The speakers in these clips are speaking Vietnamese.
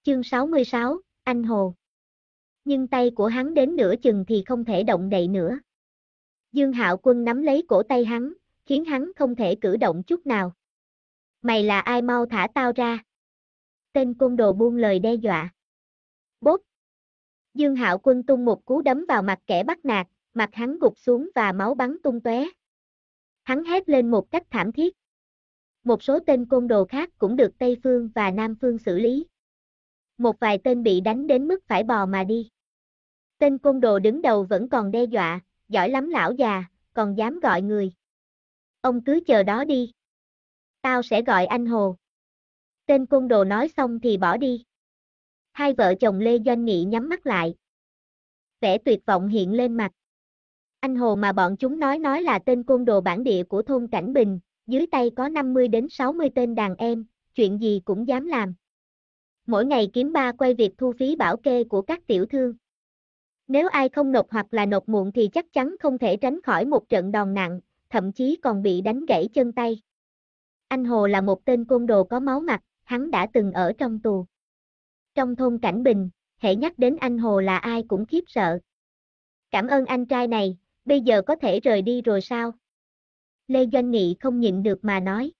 Chương 66, Anh Hồ. Nhưng tay của hắn đến nửa chừng thì không thể động đậy nữa. Dương Hạo Quân nắm lấy cổ tay hắn, khiến hắn không thể cử động chút nào. Mày là ai, mau thả tao ra. Tên côn đồ buông lời đe dọa. Bốp. Dương Hạo Quân tung một cú đấm vào mặt kẻ bắt nạt, mặt hắn gục xuống và máu bắn tung tóe. Hắn hét lên một cách thảm thiết. Một số tên côn đồ khác cũng được Tây Phương và Nam Phương xử lý. Một vài tên bị đánh đến mức phải bò mà đi. Tên côn đồ đứng đầu vẫn còn đe dọa, giỏi lắm lão già, còn dám gọi người. Ông cứ chờ đó đi. Tao sẽ gọi anh Hồ. Tên côn đồ nói xong thì bỏ đi. Hai vợ chồng Lê Doanh Nghị nhắm mắt lại. Vẻ tuyệt vọng hiện lên mặt. Anh Hồ mà bọn chúng nói là tên côn đồ bản địa của thôn Cảnh Bình, dưới tay có 50 đến 60 tên đàn em, chuyện gì cũng dám làm. Mỗi ngày kiếm ba quay việc thu phí bảo kê của các tiểu thương. Nếu ai không nộp hoặc là nộp muộn thì chắc chắn không thể tránh khỏi một trận đòn nặng, thậm chí còn bị đánh gãy chân tay. Anh Hồ là một tên côn đồ có máu mặt, hắn đã từng ở trong tù. Trong thôn Cảnh Bình, hễ nhắc đến anh Hồ là ai cũng khiếp sợ. Cảm ơn anh trai này, bây giờ có thể rời đi rồi sao? Lê Doanh Nghị không nhịn được mà nói.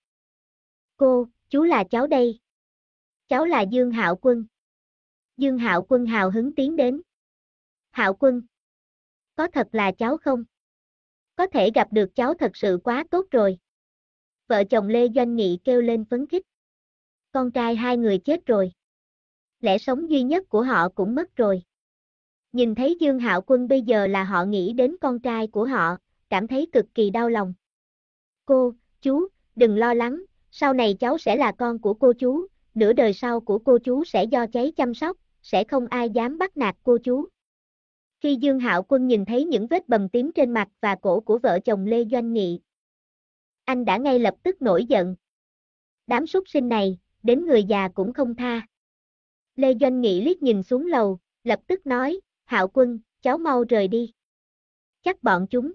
Chú là cháu đây. Cháu là Dương Hạo Quân. Dương Hạo Quân hào hứng tiến đến. Hạo Quân. Có thật là cháu không? Có thể gặp được cháu thật sự quá tốt rồi. Vợ chồng Lê Doanh Nghị kêu lên phấn khích. Con trai hai người chết rồi. Lẽ sống duy nhất của họ cũng mất rồi. Nhìn thấy Dương Hạo Quân bây giờ là họ nghĩ đến con trai của họ, cảm thấy cực kỳ đau lòng. Chú, đừng lo lắng, sau này cháu sẽ là con của cô chú, nửa đời sau của cô chú sẽ do cháu chăm sóc, sẽ không ai dám bắt nạt cô chú. Khi Dương Hạo Quân nhìn thấy những vết bầm tím trên mặt và cổ của vợ chồng Lê Doanh Nghị, anh đã ngay lập tức nổi giận. Đám súc sinh này, đến người già cũng không tha. Lê Doanh Nghị liếc nhìn xuống lầu, lập tức nói, Hạo Quân, cháu mau rời đi. Chắc bọn chúng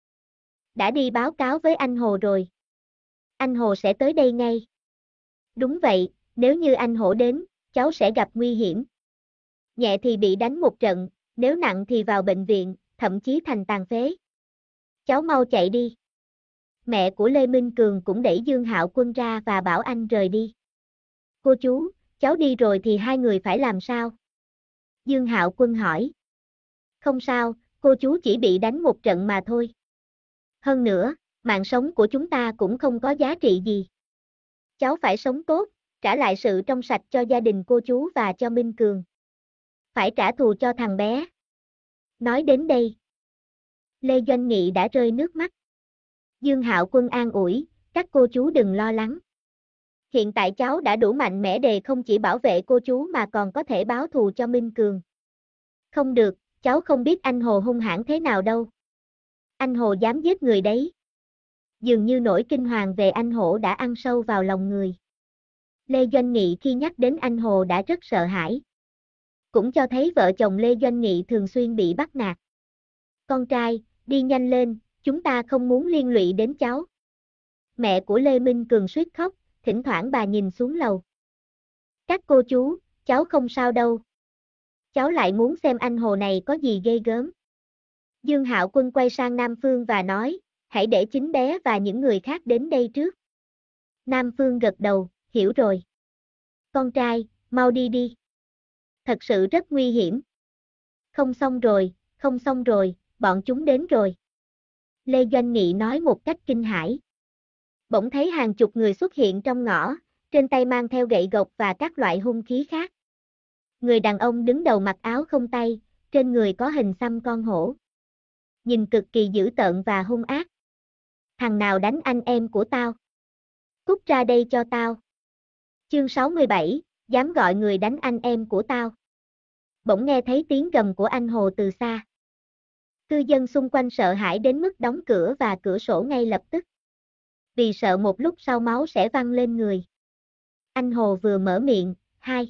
đã đi báo cáo với anh Hồ rồi. Anh Hồ sẽ tới đây ngay. Đúng vậy, nếu như anh Hồ đến, cháu sẽ gặp nguy hiểm. Nhẹ thì bị đánh một trận, nếu nặng thì vào bệnh viện, thậm chí thành tàn phế. Cháu mau chạy đi. Mẹ của Lê Minh Cường cũng đẩy Dương Hạo Quân ra và bảo anh rời đi. Cô chú, cháu đi rồi thì hai người phải làm sao? Dương Hạo Quân hỏi. Không sao, cô chú chỉ bị đánh một trận mà thôi. Hơn nữa, mạng sống của chúng ta cũng không có giá trị gì. Cháu phải sống tốt, trả lại sự trong sạch cho gia đình cô chú và cho Minh Cường. Phải trả thù cho thằng bé. Nói đến đây, Lê Doanh Nghị đã rơi nước mắt. Dương Hạo Quân an ủi, các cô chú đừng lo lắng. Hiện tại cháu đã đủ mạnh mẽ để không chỉ bảo vệ cô chú mà còn có thể báo thù cho Minh Cường. Không được, cháu không biết anh Hồ hung hãn thế nào đâu. Anh Hồ dám giết người đấy. Dường như nỗi kinh hoàng về anh Hổ đã ăn sâu vào lòng người. Lê Doanh Nghị khi nhắc đến anh Hồ đã rất sợ hãi. Cũng cho thấy vợ chồng Lê Doanh Nghị thường xuyên bị bắt nạt. Con trai, đi nhanh lên, chúng ta không muốn liên lụy đến cháu. Mẹ của Lê Minh Cường suýt khóc, thỉnh thoảng bà nhìn xuống lầu. Các cô chú, cháu không sao đâu. Cháu lại muốn xem anh Hồ này có gì ghê gớm. Dương Hạo Quân quay sang Nam Phương và nói, hãy để chính bé và những người khác đến đây trước. Nam Phương gật đầu, hiểu rồi. Con trai, mau đi đi. Thật sự rất nguy hiểm. Không xong rồi, bọn chúng đến rồi. Lê Doanh Nghị nói một cách kinh hãi. Bỗng thấy hàng chục người xuất hiện trong ngõ, trên tay mang theo gậy gộc và các loại hung khí khác. Người đàn ông đứng đầu mặc áo không tay, trên người có hình xăm con hổ. Nhìn cực kỳ dữ tợn và hung ác. Thằng nào đánh anh em của tao? Cút ra đây cho tao. Chương 67, dám gọi người đánh anh em của tao. Bỗng nghe thấy tiếng gầm của anh Hồ từ xa. Cư dân xung quanh sợ hãi đến mức đóng cửa và cửa sổ ngay lập tức. Vì sợ một lúc sau máu sẽ văng lên người. Anh Hồ vừa mở miệng, hai.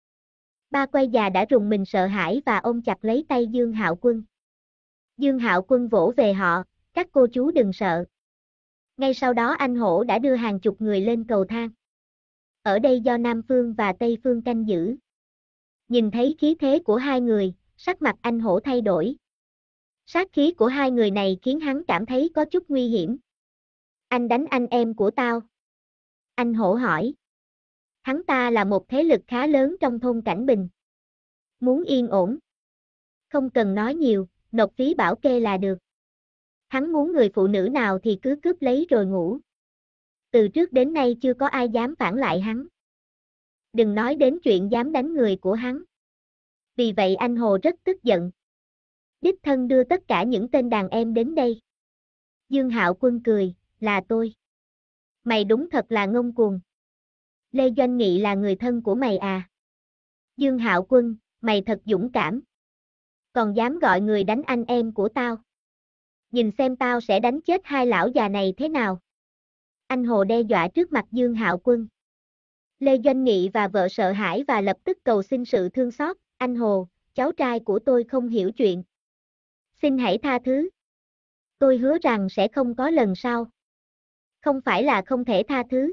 Ba quay già đã rùng mình sợ hãi và ôm chặt lấy tay Dương Hạo Quân. Dương Hạo Quân vỗ về họ, các cô chú đừng sợ. Ngay sau đó anh Hổ đã đưa hàng chục người lên cầu thang. Ở đây do Nam Phương và Tây Phương canh giữ. Nhìn thấy khí thế của hai người, sắc mặt anh hổ thay đổi. Sát khí của hai người này khiến hắn cảm thấy có chút nguy hiểm. Anh đánh anh em của tao. Anh hổ hỏi. Hắn ta là một thế lực khá lớn trong thôn Cảnh Bình. Muốn yên ổn. Không cần nói nhiều, nộp phí bảo kê là được. Hắn muốn người phụ nữ nào thì cứ cướp lấy rồi ngủ. Từ trước đến nay chưa có ai dám phản lại hắn. Đừng nói đến chuyện dám đánh người của hắn. Vì vậy anh Hồ rất tức giận. Đích thân đưa tất cả những tên đàn em đến đây. Dương Hạo Quân cười, là tôi. Mày đúng thật là ngông cuồng. Lê Doanh Nghị là người thân của mày à? Dương Hạo Quân, mày thật dũng cảm. Còn dám gọi người đánh anh em của tao. Nhìn xem tao sẽ đánh chết hai lão già này thế nào. Anh Hồ đe dọa trước mặt Dương Hạo Quân. Lê Doanh Nghị và vợ sợ hãi và lập tức cầu xin sự thương xót. Anh Hồ, cháu trai của tôi không hiểu chuyện. Xin hãy tha thứ. Tôi hứa rằng sẽ không có lần sau. Không phải là không thể tha thứ.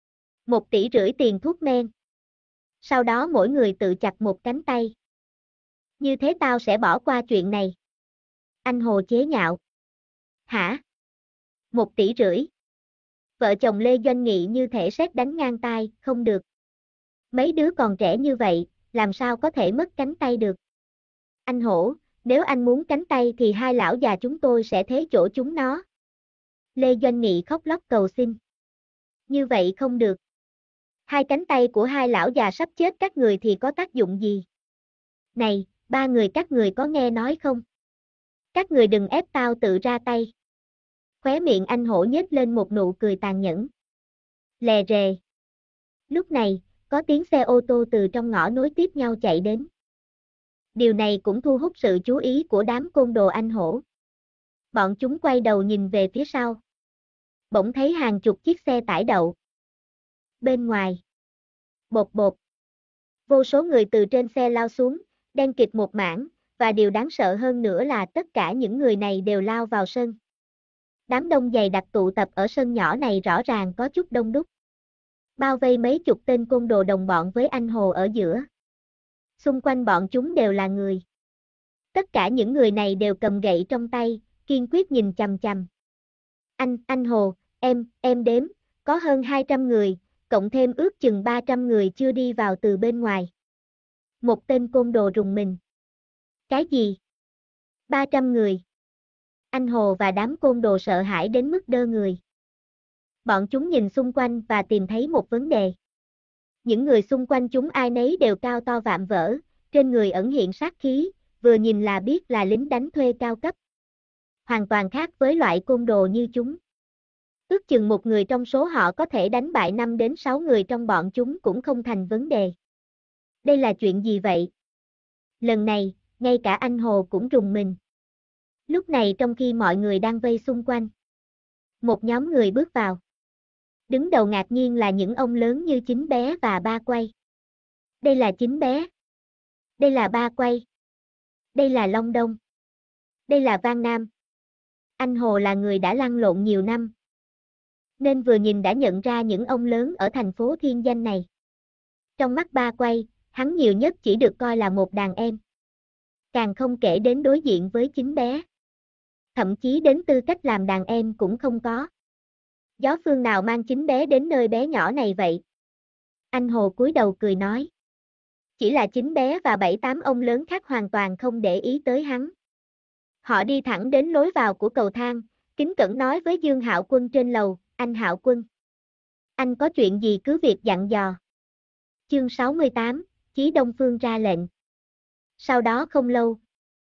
1,5 tỷ tiền thuốc men. Sau đó mỗi người tự chặt một cánh tay. Như thế tao sẽ bỏ qua chuyện này. Anh Hồ chế nhạo. Hả? 1,5 tỷ. Vợ chồng Lê Doanh Nghị như thể sét đánh ngang tai, không được. Mấy đứa còn trẻ như vậy, làm sao có thể mất cánh tay được. Anh Hổ, nếu anh muốn cánh tay thì hai lão già chúng tôi sẽ thế chỗ chúng nó. Lê Doanh Nghị khóc lóc cầu xin. Như vậy không được. Hai cánh tay của hai lão già sắp chết các người thì có tác dụng gì? Này, ba người các người có nghe nói không? Các người đừng ép tao tự ra tay. Khóe miệng anh Hổ nhếch lên một nụ cười tàn nhẫn. Lè rề. Lúc này, có tiếng xe ô tô từ trong ngõ nối tiếp nhau chạy đến. Điều này cũng thu hút sự chú ý của đám côn đồ anh Hổ. Bọn chúng quay đầu nhìn về phía sau. Bỗng thấy hàng chục chiếc xe tải đậu. Bên ngoài. Bột bột. Vô số người từ trên xe lao xuống, đen kịt một mảng, và điều đáng sợ hơn nữa là tất cả những người này đều lao vào sân. Đám đông dày đặc tụ tập ở sân nhỏ này rõ ràng có chút đông đúc. Bao vây mấy chục tên côn đồ đồng bọn với anh Hồ ở giữa. Xung quanh bọn chúng đều là người. Tất cả những người này đều cầm gậy trong tay, kiên quyết nhìn chằm chằm. Anh Hồ, em đếm, có hơn 200 người, cộng thêm ước chừng 300 người chưa đi vào từ bên ngoài. Một tên côn đồ rùng mình. Cái gì? 300 người. Anh Hồ và đám côn đồ sợ hãi đến mức đơ người. Bọn chúng nhìn xung quanh và tìm thấy một vấn đề. Những người xung quanh chúng ai nấy đều cao to vạm vỡ, trên người ẩn hiện sát khí, vừa nhìn là biết là lính đánh thuê cao cấp. Hoàn toàn khác với loại côn đồ như chúng. Ước chừng một người trong số họ có thể đánh bại 5 đến 6 người trong bọn chúng cũng không thành vấn đề. Đây là chuyện gì vậy? Lần này, ngay cả anh Hồ cũng rùng mình. Lúc này trong khi mọi người đang vây xung quanh, một nhóm người bước vào. Đứng đầu ngạc nhiên là những ông lớn như Chính Bé và Ba Quay. Đây là Chính Bé. Đây là Ba Quay. Đây là Long Đông. Đây là Vang Nam. Anh Hồ là người đã lăn lộn nhiều năm, nên vừa nhìn đã nhận ra những ông lớn ở thành phố Thiên Danh này. Trong mắt Ba Quay, hắn nhiều nhất chỉ được coi là một đàn em. Càng không kể đến đối diện với Chính Bé. Thậm chí đến tư cách làm đàn em cũng không có. Gió phương nào mang Chính Bé đến nơi bé nhỏ này vậy? Anh Hồ cúi đầu cười nói. Chỉ là Chính Bé và 7-8 ông lớn khác hoàn toàn không để ý tới hắn. Họ đi thẳng đến lối vào của cầu thang, kính cẩn nói với Dương Hạo Quân trên lầu, anh Hạo Quân. Anh có chuyện gì cứ việc dặn dò. Chương 68, Chí Đông Phương ra lệnh. Sau đó không lâu,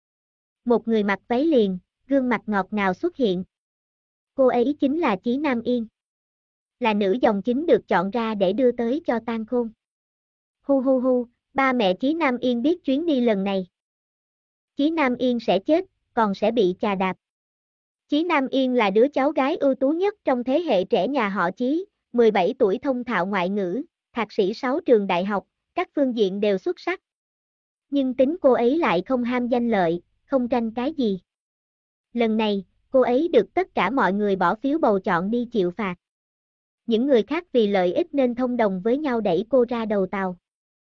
một người mặc váy liền, gương mặt ngọt ngào xuất hiện. Cô ấy chính là Chí Nam Yên. Là nữ dòng chính được chọn ra để đưa tới cho Tang Khôn. Hu hu hu, ba mẹ Chí Nam Yên biết chuyến đi lần này. Chí Nam Yên sẽ chết, còn sẽ bị chà đạp. Chí Nam Yên là đứa cháu gái ưu tú nhất trong thế hệ trẻ nhà họ Chí, 17 tuổi thông thạo ngoại ngữ, thạc sĩ 6 trường đại học, các phương diện đều xuất sắc. Nhưng tính cô ấy lại không ham danh lợi, không tranh cái gì. Lần này, cô ấy được tất cả mọi người bỏ phiếu bầu chọn đi chịu phạt. Những người khác vì lợi ích nên thông đồng với nhau đẩy cô ra đầu tàu.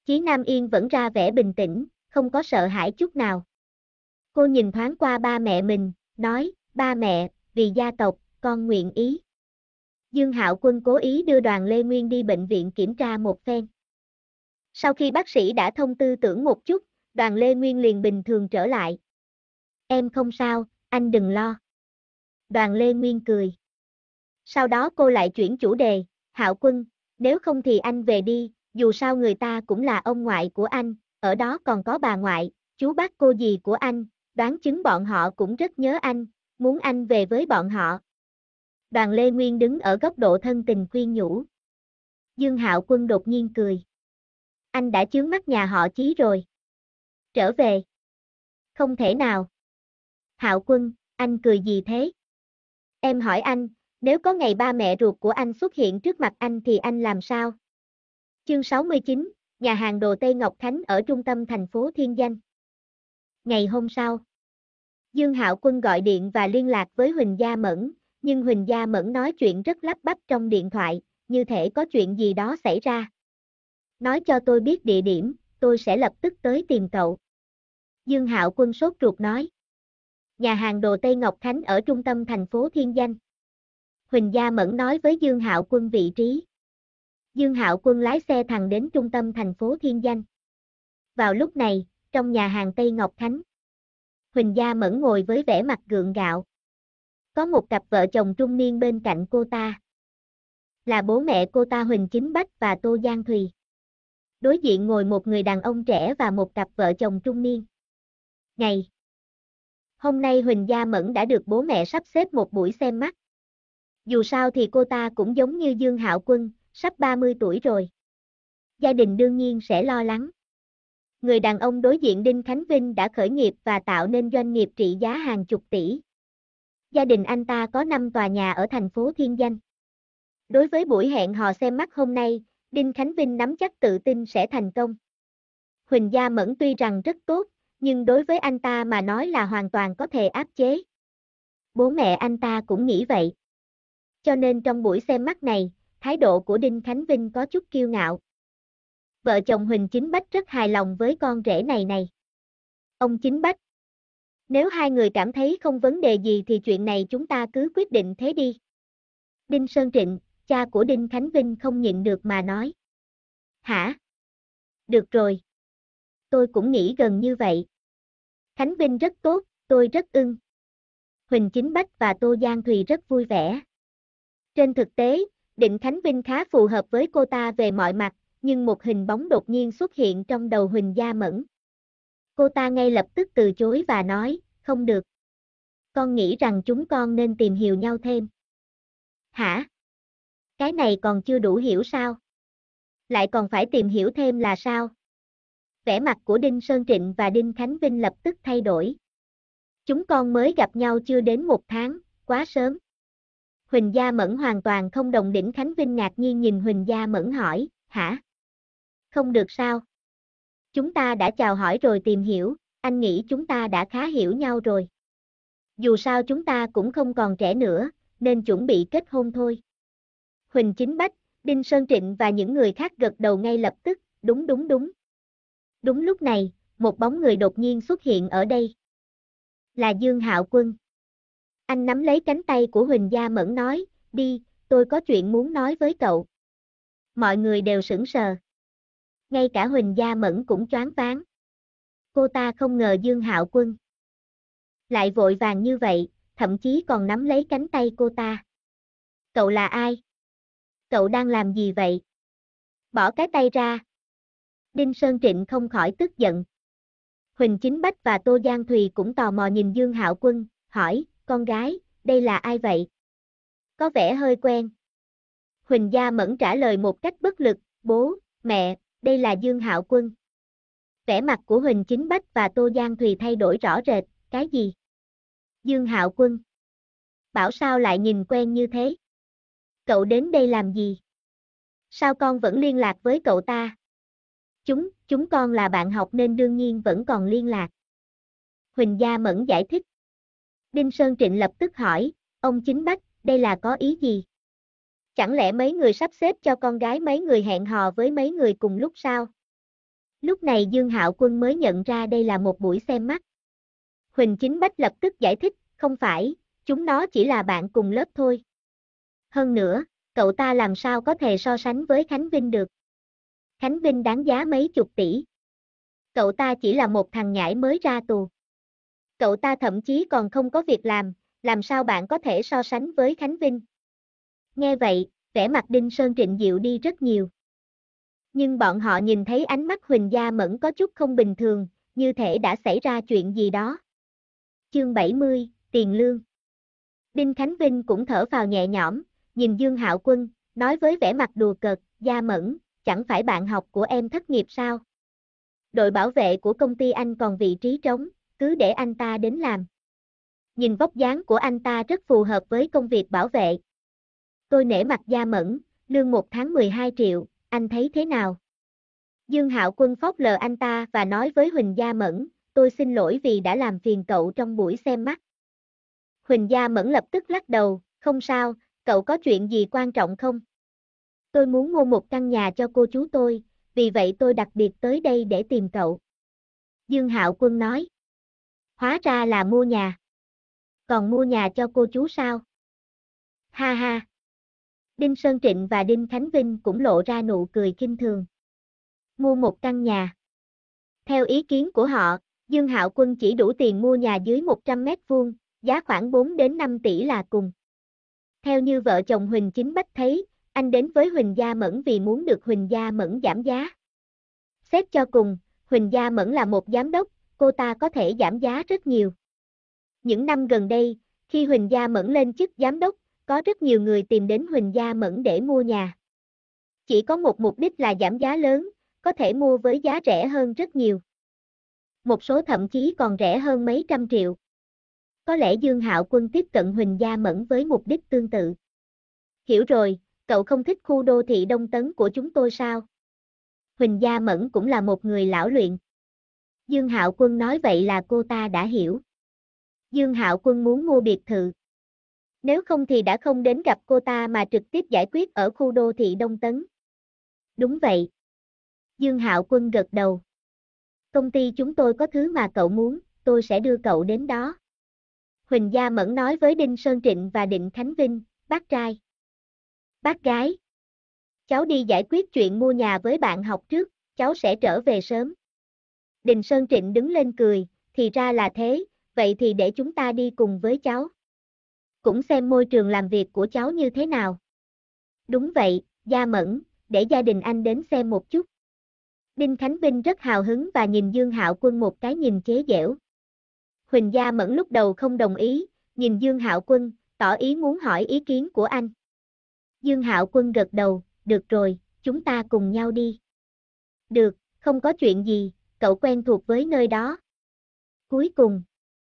Chí Nam Yên vẫn ra vẻ bình tĩnh, không có sợ hãi chút nào. Cô nhìn thoáng qua ba mẹ mình, nói, ba mẹ, vì gia tộc, con nguyện ý. Dương Hạo Quân cố ý đưa Đoàn Lê Nguyên đi bệnh viện kiểm tra một phen. Sau khi bác sĩ đã thông tư tưởng một chút, Đoàn Lê Nguyên liền bình thường trở lại. Em không sao, anh đừng lo. Đoàn Lê Nguyên cười. Sau đó cô lại chuyển chủ đề, Hạo Quân, nếu không thì anh về đi, dù sao người ta cũng là ông ngoại của anh, ở đó còn có bà ngoại, chú bác cô dì của anh, đoán chứng bọn họ cũng rất nhớ anh, muốn anh về với bọn họ. Đoàn Lê Nguyên đứng ở góc độ thân tình khuyên nhủ. Dương Hạo Quân đột nhiên cười. Anh đã chướng mắt nhà họ Chí rồi. Trở về. Không thể nào. Hạo Quân, anh cười gì thế? Em hỏi anh, nếu có ngày ba mẹ ruột của anh xuất hiện trước mặt anh thì anh làm sao? Chương 69, nhà hàng đồ Tây Ngọc Khánh ở trung tâm thành phố Thiên Danh. Ngày hôm sau, Dương Hạo Quân gọi điện và liên lạc với Huỳnh Gia Mẫn, nhưng Huỳnh Gia Mẫn nói chuyện rất lắp bắp trong điện thoại, như thể có chuyện gì đó xảy ra. Nói cho tôi biết địa điểm, tôi sẽ lập tức tới tìm cậu. Dương Hạo Quân sốt ruột nói. Nhà hàng đồ Tây Ngọc Khánh ở trung tâm thành phố Thiên Danh. Huỳnh Gia Mẫn nói với Dương Hạo Quân vị trí. Dương Hạo Quân lái xe thẳng đến trung tâm thành phố Thiên Danh. Vào lúc này, trong nhà hàng Tây Ngọc Khánh, Huỳnh Gia Mẫn ngồi với vẻ mặt gượng gạo. Có một cặp vợ chồng trung niên bên cạnh cô ta. Là bố mẹ cô ta Huỳnh Chính Bách và Tô Giang Thùy. Đối diện ngồi một người đàn ông trẻ và một cặp vợ chồng trung niên. Hôm nay Huỳnh Gia Mẫn đã được bố mẹ sắp xếp một buổi xem mắt. Dù sao thì cô ta cũng giống như Dương Hạo Quân, sắp 30 tuổi rồi. Gia đình đương nhiên sẽ lo lắng. Người đàn ông đối diện Đinh Khánh Vinh đã khởi nghiệp và tạo nên doanh nghiệp trị giá hàng chục tỷ. Gia đình anh ta có 5 tòa nhà ở thành phố Thiên Danh. Đối với buổi hẹn hò xem mắt hôm nay, Đinh Khánh Vinh nắm chắc tự tin sẽ thành công. Huỳnh Gia Mẫn tuy rằng rất tốt, nhưng đối với anh ta mà nói là hoàn toàn có thể áp chế. Bố mẹ anh ta cũng nghĩ vậy. Cho nên trong buổi xem mắt này, thái độ của Đinh Khánh Vinh có chút kiêu ngạo. Vợ chồng Huỳnh Chính Bách rất hài lòng với con rể này. Ông Chính Bách, nếu hai người cảm thấy không vấn đề gì thì chuyện này chúng ta cứ quyết định thế đi. Đinh Sơn Trịnh, cha của Đinh Khánh Vinh không nhịn được mà nói. Hả? Được rồi. Tôi cũng nghĩ gần như vậy. Khánh Vinh rất tốt, tôi rất ưng. Huỳnh Chính Bách và Tô Giang Thùy rất vui vẻ. Trên thực tế, Đinh Khánh Vinh khá phù hợp với cô ta về mọi mặt, nhưng một hình bóng đột nhiên xuất hiện trong đầu Huỳnh Gia Mẫn. Cô ta ngay lập tức từ chối và nói, không được. Con nghĩ rằng chúng con nên tìm hiểu nhau thêm. Hả? Cái này còn chưa đủ hiểu sao? Lại còn phải tìm hiểu thêm là sao? Vẻ mặt của Đinh Sơn Trịnh và Đinh Khánh Vinh lập tức thay đổi. Chúng con mới gặp nhau chưa đến 1 tháng, quá sớm. Huỳnh Gia Mẫn hoàn toàn không đồng. Đinh Khánh Vinh ngạc nhiên nhìn Huỳnh Gia Mẫn hỏi, hả? Không được sao? Chúng ta đã chào hỏi rồi tìm hiểu, anh nghĩ chúng ta đã khá hiểu nhau rồi. Dù sao chúng ta cũng không còn trẻ nữa, nên chuẩn bị kết hôn thôi. Huỳnh Chính Bách, Đinh Sơn Trịnh và những người khác gật đầu ngay lập tức, đúng. Đúng lúc này, một bóng người đột nhiên xuất hiện ở đây. Là Dương Hạo Quân. Anh nắm lấy cánh tay của Huỳnh Gia Mẫn nói, đi, tôi có chuyện muốn nói với cậu. Mọi người đều sững sờ. Ngay cả Huỳnh Gia Mẫn cũng choáng váng. Cô ta không ngờ Dương Hạo Quân lại vội vàng như vậy, thậm chí còn nắm lấy cánh tay cô ta. Cậu là ai? Cậu đang làm gì vậy? Bỏ cái tay ra. Đinh Sơn Trịnh không khỏi tức giận. Huỳnh Chính Bách và Tô Giang Thùy cũng tò mò nhìn Dương Hạo Quân, hỏi, con gái, đây là ai vậy? Có vẻ hơi quen. Huỳnh Gia Mẫn trả lời một cách bất lực, bố, mẹ, đây là Dương Hạo Quân. Vẻ mặt của Huỳnh Chính Bách và Tô Giang Thùy thay đổi rõ rệt, cái gì? Dương Hạo Quân. Bảo sao lại nhìn quen như thế? Cậu đến đây làm gì? Sao con vẫn liên lạc với cậu ta? Chúng con là bạn học nên đương nhiên vẫn còn liên lạc. Huỳnh Gia Mẫn giải thích. Đinh Sơn Trịnh lập tức hỏi, ông Chính Bách, đây là có ý gì? Chẳng lẽ mấy người sắp xếp cho con gái mấy người hẹn hò với mấy người cùng lúc sao? Lúc này Dương Hạo Quân mới nhận ra đây là một buổi xem mắt. Huỳnh Chính Bách lập tức giải thích, không phải, chúng nó chỉ là bạn cùng lớp thôi. Hơn nữa, cậu ta làm sao có thể so sánh với Khánh Vinh được. Khánh Vinh đáng giá mấy chục tỷ. Cậu ta chỉ là một thằng nhãi mới ra tù. Cậu ta thậm chí còn không có việc làm sao bạn có thể so sánh với Khánh Vinh. Nghe vậy, vẻ mặt Đinh Sơn Trịnh dịu đi rất nhiều. Nhưng bọn họ nhìn thấy ánh mắt Huỳnh Gia Mẫn có chút không bình thường, như thể đã xảy ra chuyện gì đó. Chương 70, tiền lương. Đinh Khánh Vinh cũng thở phào nhẹ nhõm, nhìn Dương Hạo Quân, nói với vẻ mặt đùa cợt, Gia Mẫn, chẳng phải bạn học của em thất nghiệp sao? Đội bảo vệ của công ty anh còn vị trí trống, cứ để anh ta đến làm. Nhìn vóc dáng của anh ta rất phù hợp với công việc bảo vệ. Tôi nể mặt Gia Mẫn, lương 1 tháng 12 triệu, anh thấy thế nào? Dương Hạo Quân phớt lờ anh ta và nói với Huỳnh Gia Mẫn, tôi xin lỗi vì đã làm phiền cậu trong buổi xem mắt. Huỳnh Gia Mẫn lập tức lắc đầu, không sao, cậu có chuyện gì quan trọng không? Tôi muốn mua một căn nhà cho cô chú tôi, vì vậy tôi đặc biệt tới đây để tìm cậu. Dương Hạo Quân nói. Hóa ra là mua nhà. Còn mua nhà cho cô chú sao? Ha ha. Đinh Sơn Trịnh và Đinh Khánh Vinh cũng lộ ra nụ cười khinh thường. Mua một căn nhà. Theo ý kiến của họ, Dương Hạo Quân chỉ đủ tiền mua nhà dưới 100 mét vuông, giá khoảng 4 đến 5 tỷ là cùng. Theo như vợ chồng Huỳnh Chính Bách thấy, anh đến với Huỳnh Gia Mẫn vì muốn được Huỳnh Gia Mẫn giảm giá. Xét cho cùng, Huỳnh Gia Mẫn là một giám đốc, cô ta có thể giảm giá rất nhiều. Những năm gần đây, khi Huỳnh Gia Mẫn lên chức giám đốc, có rất nhiều người tìm đến Huỳnh Gia Mẫn để mua nhà. Chỉ có một mục đích là giảm giá lớn, có thể mua với giá rẻ hơn rất nhiều. Một số thậm chí còn rẻ hơn mấy trăm triệu. Có lẽ Dương Hạo Quân tiếp cận Huỳnh Gia Mẫn với mục đích tương tự. Hiểu rồi, cậu không thích khu đô thị Đông Tấn của chúng tôi sao? Huỳnh Gia Mẫn cũng là một người lão luyện. Dương Hạo Quân nói vậy là cô ta đã hiểu. Dương Hạo Quân muốn mua biệt thự. Nếu không thì đã không đến gặp cô ta mà trực tiếp giải quyết ở khu đô thị Đông Tấn. Đúng vậy. Dương Hạo Quân gật đầu. Công ty chúng tôi có thứ mà cậu muốn, tôi sẽ đưa cậu đến đó. Huỳnh Gia Mẫn nói với Đinh Sơn Trịnh và Đinh Khánh Vinh, bác trai. Bác gái. Cháu đi giải quyết chuyện mua nhà với bạn học trước, cháu sẽ trở về sớm. Đinh Sơn Trịnh đứng lên cười, thì ra là thế, vậy thì để chúng ta đi cùng với cháu. Cũng xem môi trường làm việc của cháu như thế nào. Đúng vậy, Gia Mẫn, để gia đình anh đến xem một chút. Đinh Khánh Vinh rất hào hứng và nhìn Dương Hạo Quân một cái nhìn chế giễu. Huỳnh Gia Mẫn lúc đầu không đồng ý, nhìn Dương Hạo Quân, tỏ ý muốn hỏi ý kiến của anh. Dương Hạo Quân gật đầu, được rồi, chúng ta cùng nhau đi. Được, không có chuyện gì, cậu quen thuộc với nơi đó. Cuối cùng,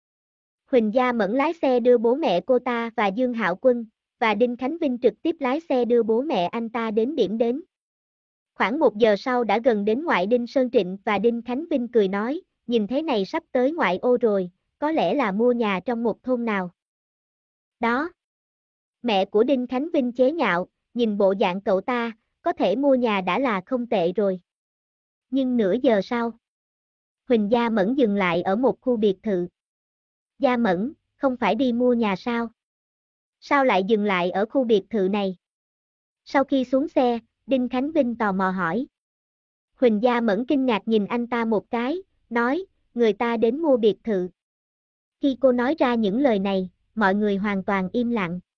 Huỳnh Gia Mẫn lái xe đưa bố mẹ cô ta và Dương Hạo Quân, và Đinh Khánh Vinh trực tiếp lái xe đưa bố mẹ anh ta đến điểm đến. Khoảng 1 giờ sau đã gần đến ngoại Đinh Sơn Trịnh và Đinh Khánh Vinh cười nói, nhìn thế này sắp tới ngoại ô rồi, có lẽ là mua nhà trong một thôn nào. Đó. Mẹ của Đinh Khánh Vinh chế nhạo, nhìn bộ dạng cậu ta, có thể mua nhà đã là không tệ rồi. Nhưng nửa giờ sau, Huỳnh Gia Mẫn dừng lại ở một khu biệt thự. Gia Mẫn, không phải đi mua nhà sao? Sao lại dừng lại ở khu biệt thự này? Sau khi xuống xe, Đinh Khánh Vinh tò mò hỏi. Huỳnh Gia Mẫn kinh ngạc nhìn anh ta một cái, nói, người ta đến mua biệt thự. Khi cô nói ra những lời này, mọi người hoàn toàn im lặng.